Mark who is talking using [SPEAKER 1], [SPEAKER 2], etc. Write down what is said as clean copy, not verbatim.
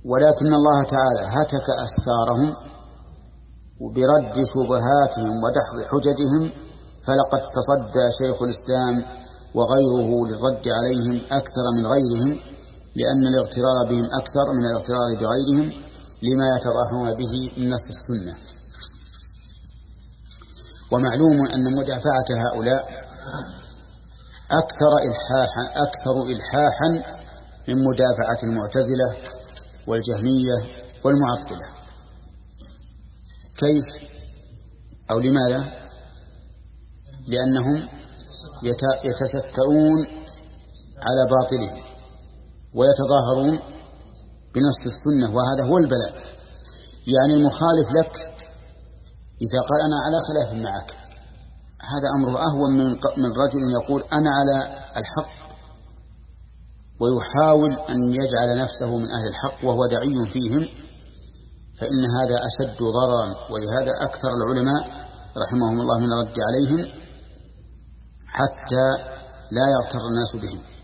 [SPEAKER 1] ولكن الله تعالى هتك أستارهم برد شبهاتهم ودحض حججهم، فلقد تصدى شيخ الإسلام وغيره للرد عليهم أكثر من غيرهم، لأن الاغترار بهم أكثر من الاغترار بغيرهم لما يتضاهون به من نص السنة. ومعلوم أن مدافعة هؤلاء أكثر إلحاحا من مدافعة المعتزلة والجهمية والمعطلة. كيف أو لماذا؟ لأنهم يتسترون على باطلهم ويتظاهرون بنص السنة، وهذا هو البلاء. يعني المخالف لك إذا قال أنا على خلاف معك، هذا أمره أهون من رجل يقول أنا على الحق ويحاول أن يجعل نفسه من أهل الحق وهو دعي فيهم، فإن هذا أشد ضررا. ولهذا أكثر العلماء رحمهم الله من الرد عليهم حتى لا يغتر الناس بهم.